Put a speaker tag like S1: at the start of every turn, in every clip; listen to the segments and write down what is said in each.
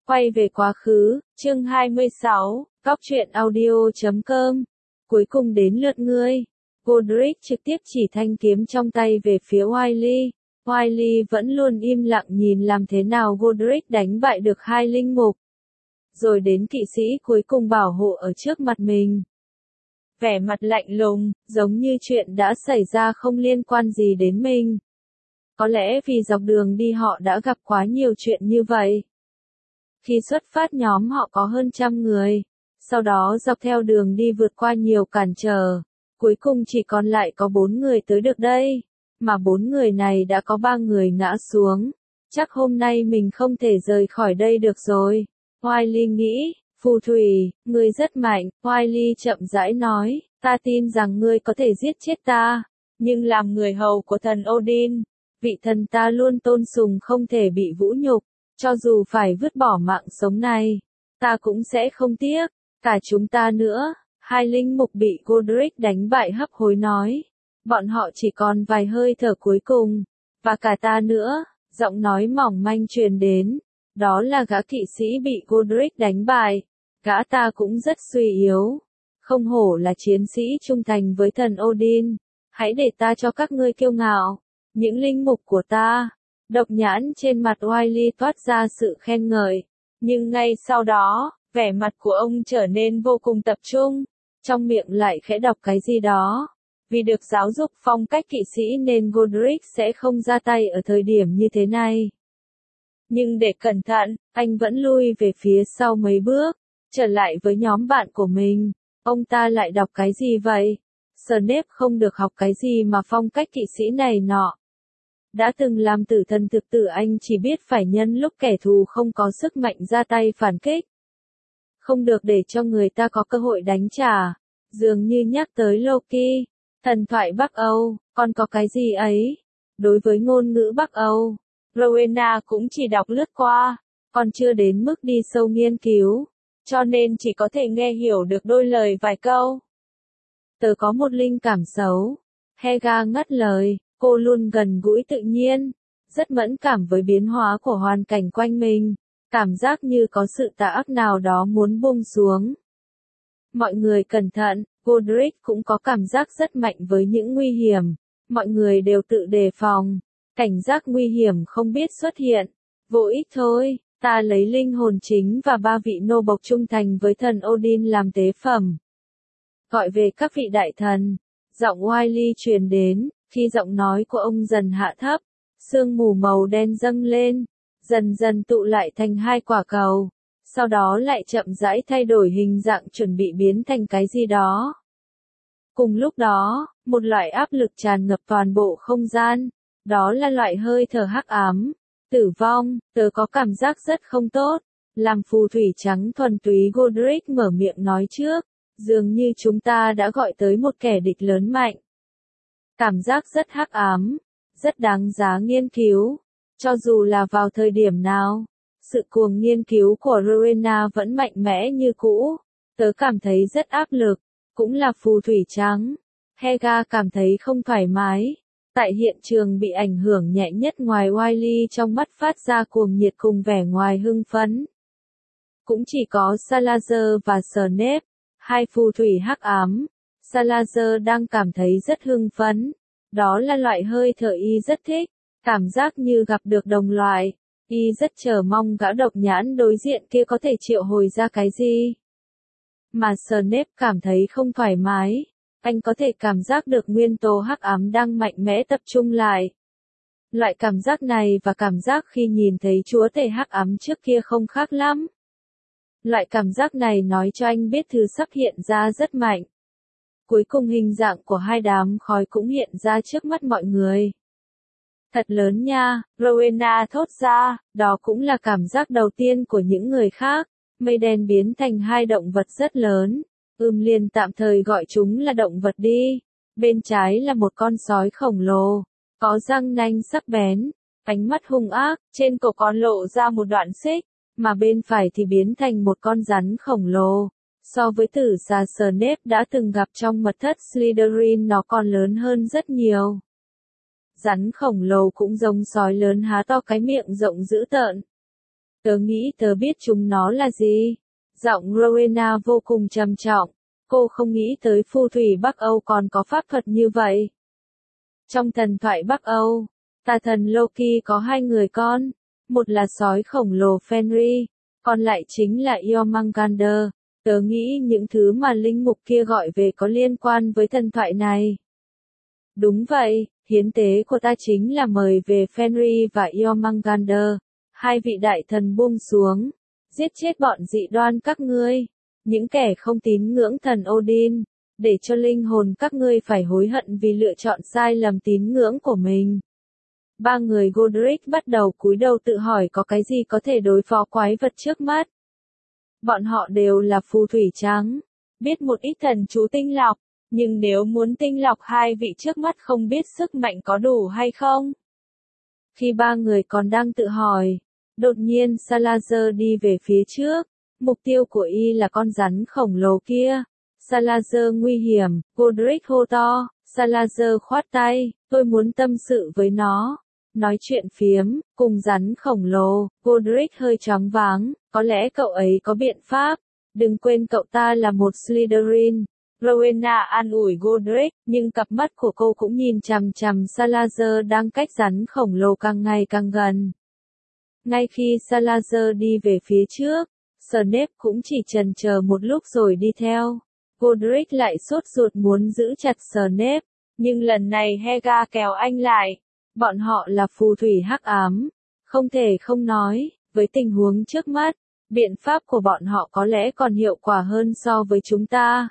S1: Quay về quá khứ, chương 26, Góc truyện audio.com. Cuối cùng đến lượt ngươi. Godric trực tiếp chỉ thanh kiếm trong tay về phía Wiley. Wiley vẫn luôn im lặng nhìn làm thế nào Godric đánh bại được hai linh mục. Rồi đến kỵ sĩ cuối cùng bảo hộ ở trước mặt mình. Vẻ mặt lạnh lùng, giống như chuyện đã xảy ra không liên quan gì đến mình. Có lẽ vì dọc đường đi họ đã gặp quá nhiều chuyện như vậy. Khi xuất phát nhóm họ có hơn 100 người, sau đó dọc theo đường đi vượt qua nhiều cản trở, cuối cùng chỉ còn lại có 4 người tới được đây, mà 4 người này đã có 3 người ngã xuống, chắc hôm nay mình không thể rời khỏi đây được rồi. Wiley nghĩ, phù thủy, ngươi rất mạnh, Wiley chậm rãi nói, ta tin rằng ngươi có thể giết chết ta, nhưng làm người hầu của thần Odin, vị thần ta luôn tôn sùng không thể bị vũ nhục. Cho dù phải vứt bỏ mạng sống này, ta cũng sẽ không tiếc, cả chúng ta nữa. Hai linh mục bị Godric đánh bại hấp hối nói. Bọn họ chỉ còn vài hơi thở cuối cùng, và cả ta nữa, giọng nói mỏng manh truyền đến. Đó là gã kỵ sĩ bị Godric đánh bại. Gã ta cũng rất suy yếu. Không hổ là chiến sĩ trung thành với thần Odin. Hãy để ta cho các ngươi kiêu ngạo. Những linh mục của ta. Độc nhãn trên mặt Wiley toát ra sự khen ngợi, nhưng ngay sau đó, vẻ mặt của ông trở nên vô cùng tập trung, trong miệng lại khẽ đọc cái gì đó. Vì được giáo dục phong cách kỵ sĩ nên Godric sẽ không ra tay ở thời điểm như thế này. Nhưng để cẩn thận, anh vẫn lui về phía sau mấy bước, trở lại với nhóm bạn của mình. Ông ta lại đọc cái gì vậy? Snape không được học cái gì mà phong cách kỵ sĩ này nọ. Đã từng làm tử thần thực tử anh chỉ biết phải nhân lúc kẻ thù không có sức mạnh ra tay phản kích. Không được để cho người ta có cơ hội đánh trả. Dường như nhắc tới Loki, thần thoại Bắc Âu, còn có cái gì ấy? Đối với ngôn ngữ Bắc Âu, Rowena cũng chỉ đọc lướt qua, còn chưa đến mức đi sâu nghiên cứu, cho nên chỉ có thể nghe hiểu được đôi lời vài câu. Tớ có một linh cảm xấu. Helga ngắt lời. Cô luôn gần gũi tự nhiên, rất mẫn cảm với biến hóa của hoàn cảnh quanh mình, cảm giác như có sự tà ác nào đó muốn buông xuống. Mọi người cẩn thận, Godric cũng có cảm giác rất mạnh với những nguy hiểm, mọi người đều tự đề phòng, cảnh giác nguy hiểm không biết xuất hiện, vô ích thôi, ta lấy linh hồn chính và 3 vị nô bộc trung thành với thần Odin làm tế phẩm. Gọi về các vị đại thần, giọng Wiley truyền đến. Khi giọng nói của ông dần hạ thấp, sương mù màu đen dâng lên, dần dần tụ lại thành 2 quả cầu, sau đó lại chậm rãi thay đổi hình dạng chuẩn bị biến thành cái gì đó. Cùng lúc đó, một loại áp lực tràn ngập toàn bộ không gian, đó là loại hơi thở hắc ám, tử vong. Tớ có cảm giác rất không tốt, làm phù thủy trắng thuần túy Godric mở miệng nói trước, dường như chúng ta đã gọi tới một kẻ địch lớn mạnh. Cảm giác rất hắc ám, rất đáng giá nghiên cứu, cho dù là vào thời điểm nào. Sự cuồng nghiên cứu của Rowena vẫn mạnh mẽ như cũ, tớ cảm thấy rất áp lực, cũng là phù thủy trắng. Helga cảm thấy không thoải mái, tại hiện trường bị ảnh hưởng nhẹ nhất ngoài Wiley trong mắt phát ra cuồng nhiệt cùng vẻ ngoài hưng phấn. Cũng chỉ có Salazar và Snape, 2 phù thủy hắc ám. Salazar đang cảm thấy rất hưng phấn. Đó là loại hơi thở y rất thích, cảm giác như gặp được đồng loại. Y rất chờ mong gã độc nhãn đối diện kia có thể triệu hồi ra cái gì. Mà Snape cảm thấy không thoải mái. Anh có thể cảm giác được nguyên tố hắc ám đang mạnh mẽ tập trung lại. Loại cảm giác này và cảm giác khi nhìn thấy chúa tể hắc ám trước kia không khác lắm. Loại cảm giác này nói cho anh biết thứ sắp hiện ra rất mạnh. Cuối cùng hình dạng của 2 đám khói cũng hiện ra trước mắt mọi người. Thật lớn nha, Rowena thốt ra, đó cũng là cảm giác đầu tiên của những người khác. Mây đen biến thành 2 động vật rất lớn. Liền tạm thời gọi chúng là động vật đi. Bên trái là một con sói khổng lồ, có răng nanh sắc bén, ánh mắt hung ác, trên cổ còn lộ ra một đoạn xích, mà bên phải thì biến thành một con rắn khổng lồ. So với tử xà Snape đã từng gặp trong mật thất Slytherin nó còn lớn hơn rất nhiều. Rắn khổng lồ cũng giống sói lớn há to cái miệng rộng dữ tợn. Tớ nghĩ tớ biết chúng nó là gì. Giọng Rowena vô cùng trầm trọng. Cô không nghĩ tới phù thủy Bắc Âu còn có pháp thuật như vậy. Trong thần thoại Bắc Âu, tà thần Loki có hai người con. Một là sói khổng lồ Fenrir, còn lại chính là Jormungandr. Tớ nghĩ những thứ mà linh mục kia gọi về có liên quan với thần thoại này. Đúng vậy, hiến tế của ta chính là mời về Fenrir và Jormungandr, hai vị đại thần buông xuống, giết chết bọn dị đoan các ngươi, những kẻ không tín ngưỡng thần Odin, để cho linh hồn các ngươi phải hối hận vì lựa chọn sai lầm tín ngưỡng của mình. Ba người Godric bắt đầu cúi đầu tự hỏi có cái gì có thể đối phó quái vật trước mắt. Bọn họ đều là phù thủy trắng, biết một ít thần chú tinh lọc, nhưng nếu muốn tinh lọc hai vị trước mắt không biết sức mạnh có đủ hay không. Khi ba người còn đang tự hỏi, đột nhiên Salazar đi về phía trước, mục tiêu của y là con rắn khổng lồ kia. Salazar nguy hiểm, Godric hô to, Salazar khoát tay, tôi muốn tâm sự với nó. Nói chuyện phiếm, cùng rắn khổng lồ, Godric hơi choáng váng, có lẽ cậu ấy có biện pháp. Đừng quên cậu ta là một Slytherin. Rowena an ủi Godric, nhưng cặp mắt của cô cũng nhìn chằm chằm Salazar đang cách rắn khổng lồ càng ngày càng gần. Ngay khi Salazar đi về phía trước, Snape cũng chỉ chần chờ một lúc rồi đi theo. Godric lại sốt ruột muốn giữ chặt Snape, nhưng lần này Helga kéo anh lại. Bọn họ là phù thủy hắc ám, không thể không nói, với tình huống trước mắt, biện pháp của bọn họ có lẽ còn hiệu quả hơn so với chúng ta.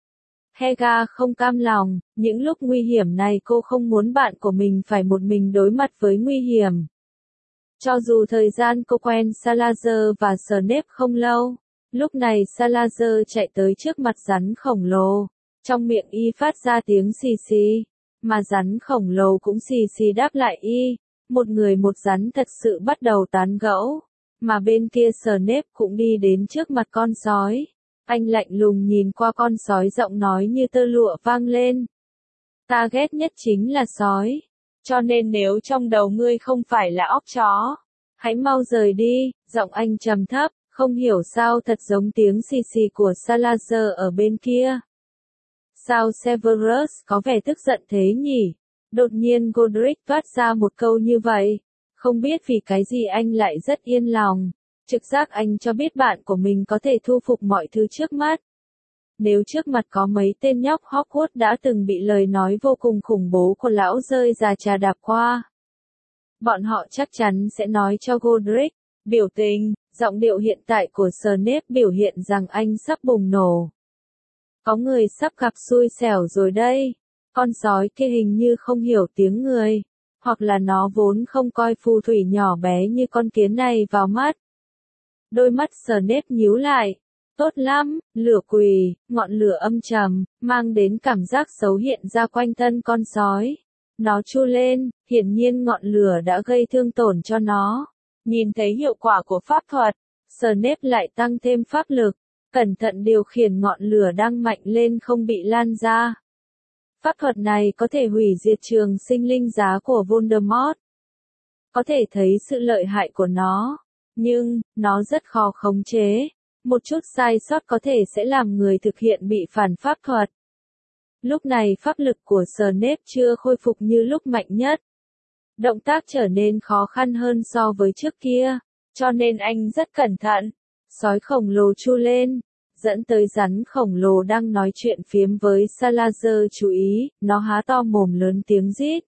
S1: Helga không cam lòng, những lúc nguy hiểm này cô không muốn bạn của mình phải một mình đối mặt với nguy hiểm. Cho dù thời gian cô quen Salazar và Snape không lâu, lúc này Salazar chạy tới trước mặt rắn khổng lồ, trong miệng y phát ra tiếng xì xì, mà rắn khổng lồ cũng xì xì đáp lại y, một người một rắn thật sự bắt đầu tán gẫu, mà bên kia Snape cũng đi đến trước mặt con sói. Anh lạnh lùng nhìn qua con sói, giọng nói như tơ lụa vang lên. Ta ghét nhất chính là sói, cho nên nếu trong đầu ngươi không phải là óc chó, hãy mau rời đi. Giọng anh trầm thấp, không hiểu sao thật giống tiếng xì xì của Salazar ở bên kia. Sao Severus có vẻ tức giận thế nhỉ? Đột nhiên Godric phát ra một câu như vậy. Không biết vì cái gì anh lại rất yên lòng. Trực giác anh cho biết bạn của mình có thể thu phục mọi thứ trước mắt. Nếu trước mặt có mấy tên nhóc Hogwarts đã từng bị lời nói vô cùng khủng bố của lão rơi già trà đạp qua, bọn họ chắc chắn sẽ nói cho Godric. Biểu tình, giọng điệu hiện tại của Snape biểu hiện rằng anh sắp bùng nổ. Có người sắp gặp xui xẻo rồi đây. Con sói kia hình như không hiểu tiếng người, hoặc là nó vốn không coi phù thủy nhỏ bé như con kiến này vào mắt. Đôi mắt Snape nhíu lại. Tốt lắm, lửa quỷ, ngọn lửa âm trầm, mang đến cảm giác xấu hiện ra quanh thân con sói. Nó chu lên, hiển nhiên ngọn lửa đã gây thương tổn cho nó. Nhìn thấy hiệu quả của pháp thuật, Snape lại tăng thêm pháp lực, cẩn thận điều khiển ngọn lửa đang mạnh lên không bị lan ra. Pháp thuật này có thể hủy diệt trường sinh linh giá của Voldemort. Có thể thấy sự lợi hại của nó, nhưng nó rất khó khống chế. Một chút sai sót có thể sẽ làm người thực hiện bị phản pháp thuật. Lúc này pháp lực của Snape chưa khôi phục như lúc mạnh nhất. Động tác trở nên khó khăn hơn so với trước kia, cho nên anh rất cẩn thận. Sói khổng lồ chu lên, dẫn tới rắn khổng lồ đang nói chuyện phiếm với Salazar chú ý, nó há to mồm lớn tiếng rít.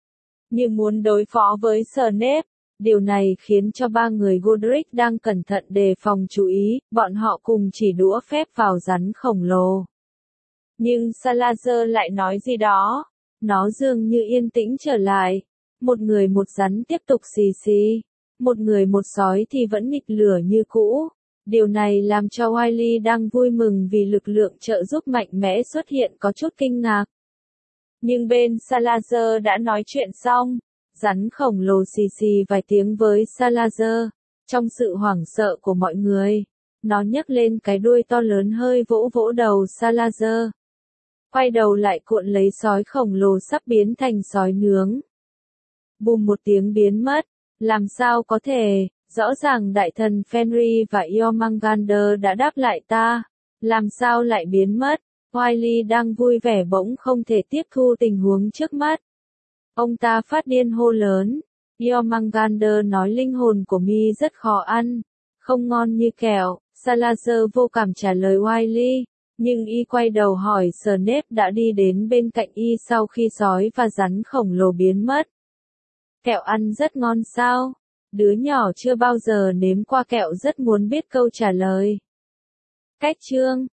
S1: Như muốn đối phó với Snape. Điều này khiến cho ba người Godric đang cẩn thận đề phòng chú ý, bọn họ cùng chỉ đũa phép vào rắn khổng lồ. Nhưng Salazar lại nói gì đó, nó dường như yên tĩnh trở lại. Một người một rắn tiếp tục xì xì, một người một sói thì vẫn nghịch lửa như cũ. Điều này làm cho Wiley đang vui mừng vì lực lượng trợ giúp mạnh mẽ xuất hiện có chút kinh ngạc. Nhưng bên Salazar đã nói chuyện xong. Rắn khổng lồ xì xì vài tiếng với Salazar. Trong sự hoảng sợ của mọi người, nó nhấc lên cái đuôi to lớn hơi vỗ vỗ đầu Salazar. Quay đầu lại cuộn lấy sói khổng lồ sắp biến thành sói nướng. Bùm một tiếng biến mất. Làm sao có thể, Rõ ràng đại thần Fenrir và Jormungandr đã đáp lại ta. Làm sao lại biến mất? Wiley đang vui vẻ bỗng không thể tiếp thu tình huống trước mắt. Ông ta phát điên hô lớn. Jormungandr nói linh hồn của mi rất khó ăn. Không ngon như kẹo. Salazar vô cảm trả lời Wiley. Nhưng y quay đầu hỏi Snape đã đi đến bên cạnh y sau khi sói và rắn khổng lồ biến mất. Kẹo ăn rất ngon sao? Đứa nhỏ chưa bao giờ nếm qua kẹo rất muốn biết câu trả lời. Cách chương